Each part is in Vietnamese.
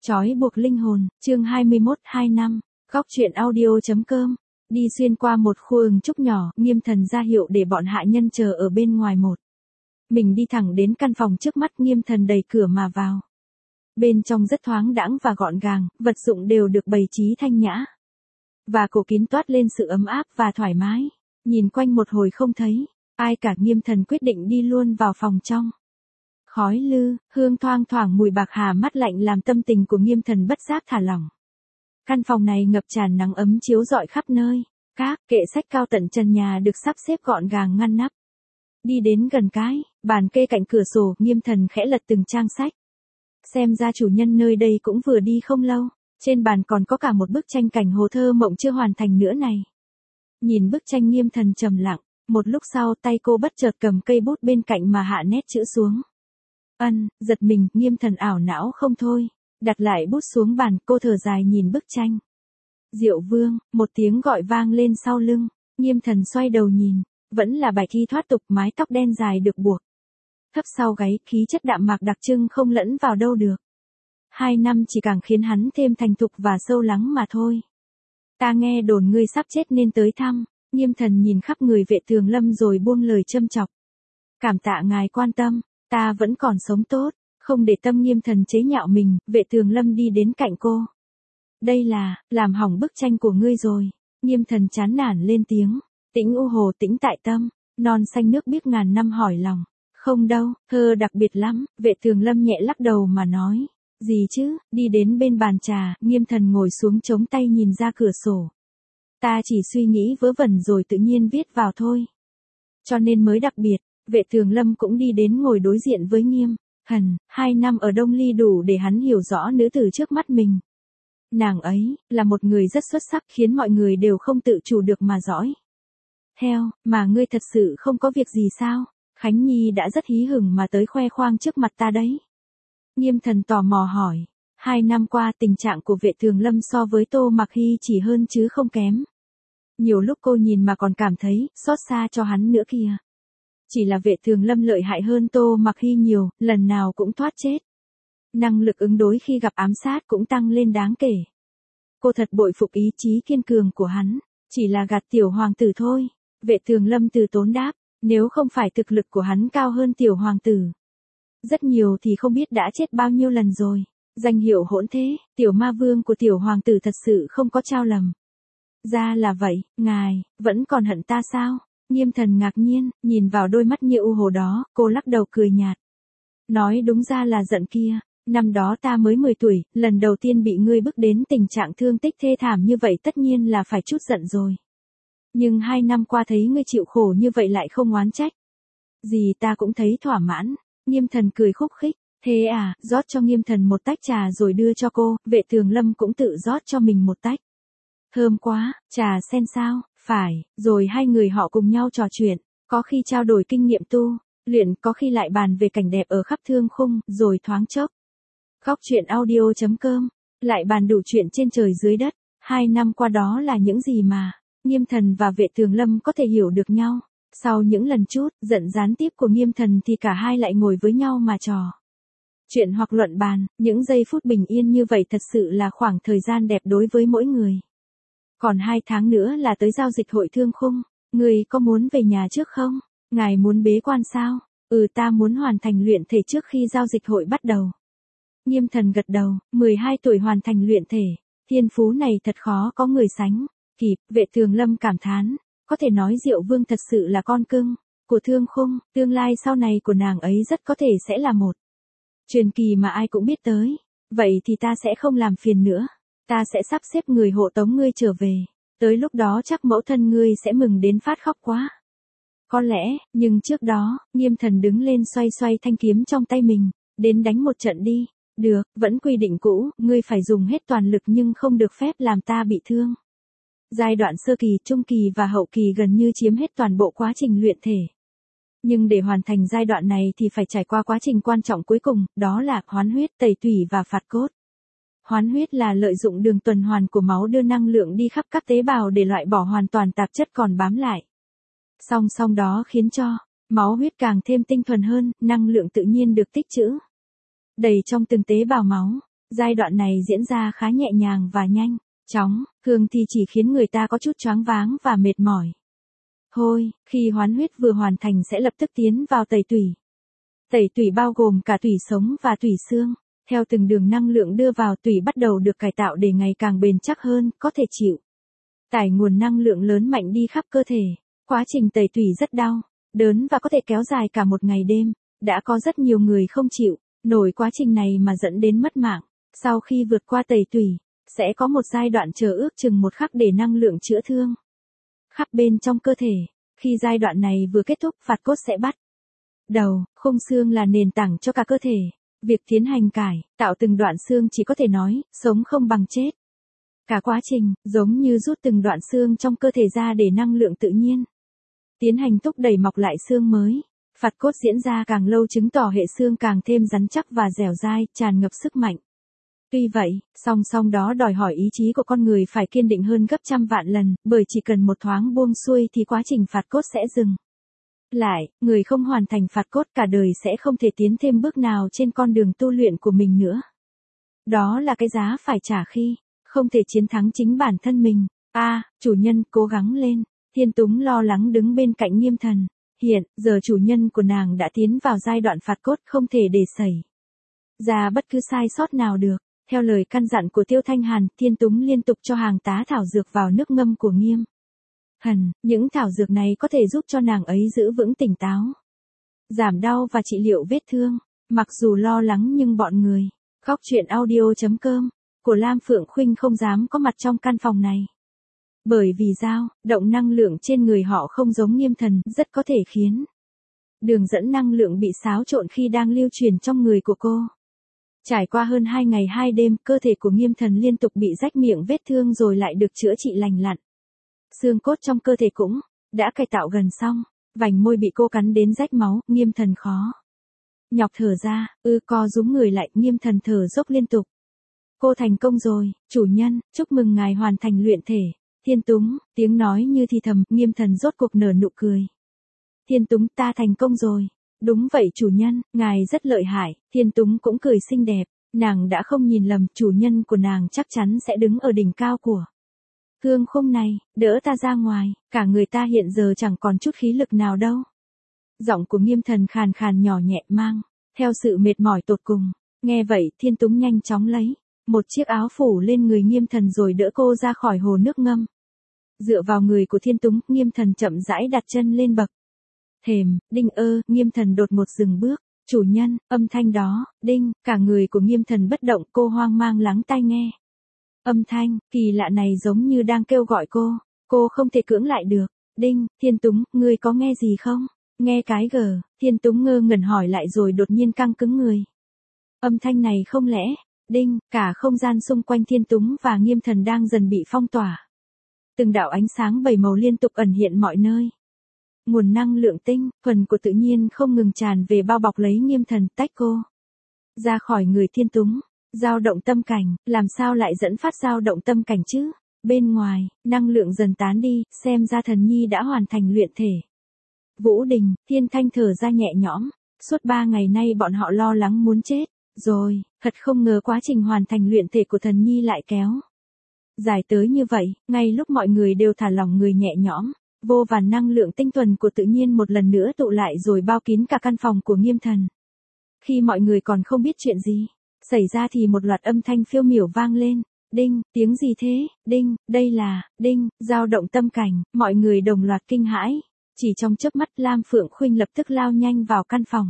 Trói buộc linh hồn, chương 21, 2 năm, góc truyện audio.com. Đi xuyên qua một khu ừng trúc nhỏ, Nghiêm Thần ra hiệu để bọn hạ nhân chờ ở bên ngoài một. Mình đi thẳng đến căn phòng trước mắt, Nghiêm Thần đẩy cửa mà vào. Bên trong rất thoáng đãng và gọn gàng, vật dụng đều được bày trí thanh nhã. Và cổ kín toát lên sự ấm áp và thoải mái. Nhìn quanh một hồi không thấy ai cả, Nghiêm Thần quyết định đi luôn vào phòng trong. Khói lư, hương thoang thoảng mùi bạc hà mát lạnh làm tâm tình của Nghiêm Thần bất giác thả lỏng. Căn phòng này ngập tràn nắng ấm chiếu rọi khắp nơi. Các kệ sách cao tận trần nhà được sắp xếp gọn gàng ngăn nắp. Đi đến gần cái bàn kê cạnh cửa sổ, Nghiêm Thần khẽ lật từng trang sách. Xem ra chủ nhân nơi đây cũng vừa đi không lâu. Trên bàn còn có cả một bức tranh cảnh hồ thơ mộng chưa hoàn thành nữa này. Nhìn bức tranh, Nghiêm Thần trầm lặng. Một lúc sau, tay cô bất chợt cầm cây bút bên cạnh mà hạ nét chữ xuống. Giật mình, Nghiêm Thần ảo não không thôi. Đặt lại bút xuống bàn, cô thở dài nhìn bức tranh. Diệu Vương, một tiếng gọi vang lên sau lưng. Nghiêm Thần xoay đầu nhìn, vẫn là bài thi thoát tục, mái tóc đen dài được buộc thấp sau gáy, khí chất đạm mạc đặc trưng không lẫn vào đâu được. 2 năm chỉ càng khiến hắn thêm thành thục và sâu lắng mà thôi. Ta nghe đồn ngươi sắp chết nên tới thăm. Nghiêm Thần nhìn khắp người Vệ Tường Lâm rồi buông lời châm chọc. Cảm tạ ngài quan tâm, ta vẫn còn sống tốt. Không để tâm Nghiêm Thần chế nhạo mình, Vệ Tường Lâm đi đến cạnh cô. Đây là, làm hỏng bức tranh của ngươi rồi. Nghiêm Thần chán nản lên tiếng. Tĩnh u hồ tĩnh tại tâm, non xanh nước biếc ngàn năm hỏi lòng. Không đâu, thơ đặc biệt lắm. Vệ Tường Lâm nhẹ lắc đầu mà nói. Gì chứ, đi đến bên bàn trà, Nghiêm Thần ngồi xuống chống tay nhìn ra cửa sổ. Ta chỉ suy nghĩ vớ vẩn rồi tự nhiên viết vào thôi. Cho nên mới đặc biệt. Vệ Tường Lâm cũng đi đến ngồi đối diện với Nghiêm Thần. 2 năm ở Đông Ly đủ để hắn hiểu rõ nữ tử trước mắt mình. Nàng ấy, là một người rất xuất sắc, khiến mọi người đều không tự chủ được mà dõi theo. Mà ngươi thật sự không có việc gì sao? Khánh Nhi đã rất hí hửng mà tới khoe khoang trước mặt ta đấy. Nghiêm Thần tò mò hỏi. 2 năm qua tình trạng của Vệ Tường Lâm so với Tô Mặc Hy chỉ hơn chứ không kém. Nhiều lúc cô nhìn mà còn cảm thấy xót xa cho hắn nữa kìa. Chỉ là Vệ Tường Lâm lợi hại hơn Tô Mặc Hy nhiều, lần nào cũng thoát chết. Năng lực ứng đối khi gặp ám sát cũng tăng lên đáng kể. Cô thật bội phục ý chí kiên cường của hắn, chỉ là gạt tiểu hoàng tử thôi. Vệ Tường Lâm từ tốn đáp, nếu không phải thực lực của hắn cao hơn tiểu hoàng tử rất nhiều thì không biết đã chết bao nhiêu lần rồi. Danh hiệu hỗn thế, tiểu ma vương của tiểu hoàng tử thật sự không có trao lầm. Ra là vậy, ngài vẫn còn hận ta sao? Nghiêm Thần ngạc nhiên, nhìn vào đôi mắt như u hồ đó, cô lắc đầu cười nhạt. Nói đúng ra là giận kia. Năm đó ta mới 10 tuổi, lần đầu tiên bị ngươi bức đến tình trạng thương tích thê thảm như vậy tất nhiên là phải chút giận rồi. Nhưng 2 năm qua thấy ngươi chịu khổ như vậy lại không oán trách. Gì ta cũng thấy thỏa mãn. Nghiêm Thần cười khúc khích. Thế à, rót cho Nghiêm Thần một tách trà rồi đưa cho cô. Vệ Tường Lâm cũng tự rót cho mình một tách. Thơm quá, trà sen sao? Phải, rồi hai người họ cùng nhau trò chuyện. Có khi trao đổi kinh nghiệm tu luyện, có khi lại bàn về cảnh đẹp ở khắp thương khung, rồi thoáng chốc. Góc truyện audio.com, lại bàn đủ chuyện trên trời dưới đất. 2 năm qua đó là những gì mà Nghiêm Thần và Vệ Tường Lâm có thể hiểu được nhau. Sau những lần chút giận gián tiếp của Nghiêm Thần thì cả hai lại ngồi với nhau mà trò chuyện hoặc luận bàn. Những giây phút bình yên như vậy thật sự là khoảng thời gian đẹp đối với mỗi người. Còn 2 tháng nữa là tới giao dịch hội thương khung. Người có muốn về nhà trước không? Ngài muốn bế quan sao? Ta muốn hoàn thành luyện thể trước khi giao dịch hội bắt đầu. Nghiêm Thần gật đầu, 12 tuổi hoàn thành luyện thể. Thiên phú này thật khó có người sánh kịp. Vệ Tường Lâm cảm thán. Có thể nói Diệu Vương thật sự là con cưng của thương khung. Tương lai sau này của nàng ấy rất có thể sẽ là một truyền kỳ mà ai cũng biết tới. Vậy thì ta sẽ không làm phiền nữa. Ta sẽ sắp xếp người hộ tống ngươi trở về. Tới lúc đó chắc mẫu thân ngươi sẽ mừng đến phát khóc quá. Có lẽ, nhưng trước đó, Nghiêm Thần đứng lên xoay xoay thanh kiếm trong tay mình. Đến đánh một trận đi. Được, vẫn quy định cũ, ngươi phải dùng hết toàn lực nhưng không được phép làm ta bị thương. Giai đoạn sơ kỳ, trung kỳ và hậu kỳ gần như chiếm hết toàn bộ quá trình luyện thể. Nhưng để hoàn thành giai đoạn này thì phải trải qua quá trình quan trọng cuối cùng, đó là hoán huyết, tẩy tủy và phạt cốt. Hoán huyết là lợi dụng đường tuần hoàn của máu đưa năng lượng đi khắp các tế bào để loại bỏ hoàn toàn tạp chất còn bám lại. Song song đó khiến cho máu huyết càng thêm tinh thuần hơn, năng lượng tự nhiên được tích trữ đầy trong từng tế bào máu. Giai đoạn này diễn ra khá nhẹ nhàng và nhanh chóng, thường thì chỉ khiến người ta có chút choáng váng và mệt mỏi. Thôi, khi hoán huyết vừa hoàn thành sẽ lập tức tiến vào tẩy tủy. Tẩy tủy bao gồm cả tủy sống và tủy xương. Theo từng đường năng lượng đưa vào, tủy bắt đầu được cải tạo để ngày càng bền chắc hơn, có thể chịu tải nguồn năng lượng lớn mạnh đi khắp cơ thể. Quá trình tẩy tủy rất đau, đớn và có thể kéo dài cả một ngày đêm. Đã có rất nhiều người không chịu nổi quá trình này mà dẫn đến mất mạng. Sau khi vượt qua tẩy tủy, sẽ có một giai đoạn chờ ước chừng 1 khắc để năng lượng chữa thương khắp bên trong cơ thể. Khi giai đoạn này vừa kết thúc, phạt cốt sẽ bắt đầu. Khung xương là nền tảng cho cả cơ thể. Việc tiến hành cải tạo từng đoạn xương chỉ có thể nói, sống không bằng chết. Cả quá trình, giống như rút từng đoạn xương trong cơ thể ra để năng lượng tự nhiên tiến hành thúc đẩy mọc lại xương mới. Phạt cốt diễn ra càng lâu chứng tỏ hệ xương càng thêm rắn chắc và dẻo dai, tràn ngập sức mạnh. Tuy vậy, song song đó đòi hỏi ý chí của con người phải kiên định hơn gấp trăm vạn lần, bởi chỉ cần một thoáng buông xuôi thì quá trình phạt cốt sẽ dừng lại. Người không hoàn thành phạt cốt cả đời sẽ không thể tiến thêm bước nào trên con đường tu luyện của mình nữa. Đó là cái giá phải trả khi không thể chiến thắng chính bản thân mình. Chủ nhân, cố gắng lên. Thiên Túng lo lắng đứng bên cạnh Nghiêm Thần. Hiện giờ chủ nhân của nàng đã tiến vào giai đoạn phạt cốt, không thể để xảy ra bất cứ sai sót nào được. Theo lời căn dặn của Tiêu Thanh Hàn, Thiên Túng liên tục cho hàng tá thảo dược vào nước ngâm của Nghiêm Thần. Những thảo dược này có thể giúp cho nàng ấy giữ vững tỉnh táo, giảm đau và trị liệu vết thương. Mặc dù lo lắng nhưng bọn người Góc Truyện Audio.com của Lam Phượng Khuynh không dám có mặt trong căn phòng này. Bởi vì dao động năng lượng trên người họ không giống Nghiêm Thần, rất có thể khiến đường dẫn năng lượng bị xáo trộn khi đang lưu truyền trong người của cô. Trải qua hơn 2 ngày 2 đêm, cơ thể của Nghiêm Thần liên tục bị rách miệng vết thương rồi lại được chữa trị lành lặn. Xương cốt trong cơ thể cũng đã cải tạo gần xong. Vành môi bị cô cắn đến rách máu, Nghiêm Thần khó nhọc thở ra, co rúm người lại, Nghiêm Thần thở dốc liên tục. Cô thành công rồi, chủ nhân, chúc mừng ngài hoàn thành luyện thể. Thiên Túng, tiếng nói như thì thầm, Nghiêm Thần rốt cuộc nở nụ cười. Thiên Túng, ta thành công rồi. Đúng vậy chủ nhân, ngài rất lợi hại. Thiên Túng cũng cười xinh đẹp. Nàng đã không nhìn lầm, chủ nhân của nàng chắc chắn sẽ đứng ở đỉnh cao của cương khung này, đỡ ta ra ngoài. Cả người ta hiện giờ chẳng còn chút khí lực nào đâu. Giọng của Nghiêm Thần khàn khàn nhỏ nhẹ, mang theo sự mệt mỏi tột cùng. Nghe vậy, Thiên Túng nhanh chóng lấy một chiếc áo phủ lên người Nghiêm Thần rồi đỡ cô ra khỏi hồ nước ngâm. Dựa vào người của Thiên Túng, Nghiêm Thần chậm rãi đặt chân lên bậc thềm. Đinh Nghiêm Thần đột ngột dừng bước. Chủ nhân, âm thanh đó, đinh, cả người của Nghiêm Thần bất động, cô hoang mang lắng tai nghe. Âm thanh kỳ lạ này giống như đang kêu gọi cô không thể cưỡng lại được. Đinh, Thiên Túng, ngươi có nghe gì không? Nghe cái gờ, Thiên Túng ngơ ngẩn hỏi lại rồi đột nhiên căng cứng người. Âm thanh này không lẽ, đinh, cả không gian xung quanh Thiên Túng và Nghiêm Thần đang dần bị phong tỏa. Từng đạo ánh sáng 7 màu liên tục ẩn hiện mọi nơi. Nguồn năng lượng tinh thuần của tự nhiên không ngừng tràn về bao bọc lấy Nghiêm Thần, tách cô ra khỏi người Thiên Túng. Dao động tâm cảnh, làm sao lại dẫn phát dao động tâm cảnh chứ? Bên ngoài, năng lượng dần tán đi, xem ra thần nhi đã hoàn thành luyện thể. Vũ Đình, Thiên Thanh thở ra nhẹ nhõm. Suốt 3 ngày nay bọn họ lo lắng muốn chết rồi, thật không ngờ quá trình hoàn thành luyện thể của thần nhi lại kéo dài tới như vậy. Ngay lúc mọi người đều thả lỏng người nhẹ nhõm, vô vàn năng lượng tinh thuần của tự nhiên một lần nữa tụ lại rồi bao kín cả căn phòng của Nghiêm Thần. Khi mọi người còn không biết chuyện gì xảy ra thì một loạt âm thanh phiêu miểu vang lên. Đinh, tiếng gì thế? Đinh, đây là, đinh, dao động tâm cảnh. Mọi người đồng loạt kinh hãi. Chỉ trong chớp mắt, Lam Phượng Khuynh lập tức lao nhanh vào căn phòng.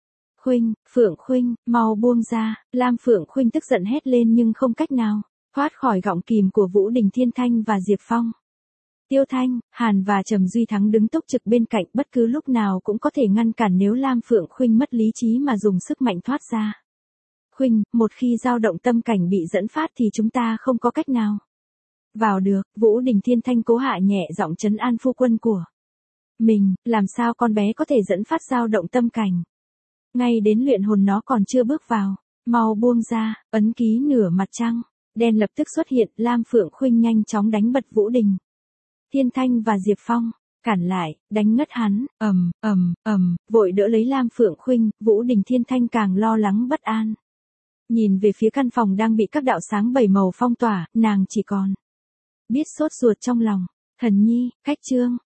Phượng Khuynh, mau buông ra. Lam Phượng Khuynh tức giận hét lên nhưng không cách nào thoát khỏi gọng kìm của Vũ Đình, Thiên Thanh và Diệp Phong. Tiêu Thanh, Hàn và Trầm Duy Thắng đứng túc trực bên cạnh, bất cứ lúc nào cũng có thể ngăn cản nếu Lam Phượng Khuynh mất lý trí mà dùng sức mạnh thoát ra. Khuynh, một khi dao động tâm cảnh bị dẫn phát thì chúng ta không có cách nào vào được. Vũ Đình, Thiên Thanh cố hạ nhẹ giọng trấn an phu quân của mình. Làm sao con bé có thể dẫn phát dao động tâm cảnh? Ngay đến luyện hồn nó còn chưa bước vào. Mau buông ra. Ấn ký nửa mặt trăng đen lập tức xuất hiện. Lam Phượng Khuynh nhanh chóng đánh bật Vũ Đình, Thiên Thanh và Diệp Phong, cản lại, đánh ngất hắn. Vội đỡ lấy Lam Phượng Khuynh. Vũ Đình, Thiên Thanh càng lo lắng bất an. Nhìn về phía căn phòng đang bị các đạo sáng bảy màu phong tỏa, nàng chỉ còn biết sốt ruột trong lòng. Thần nhi, cách chương.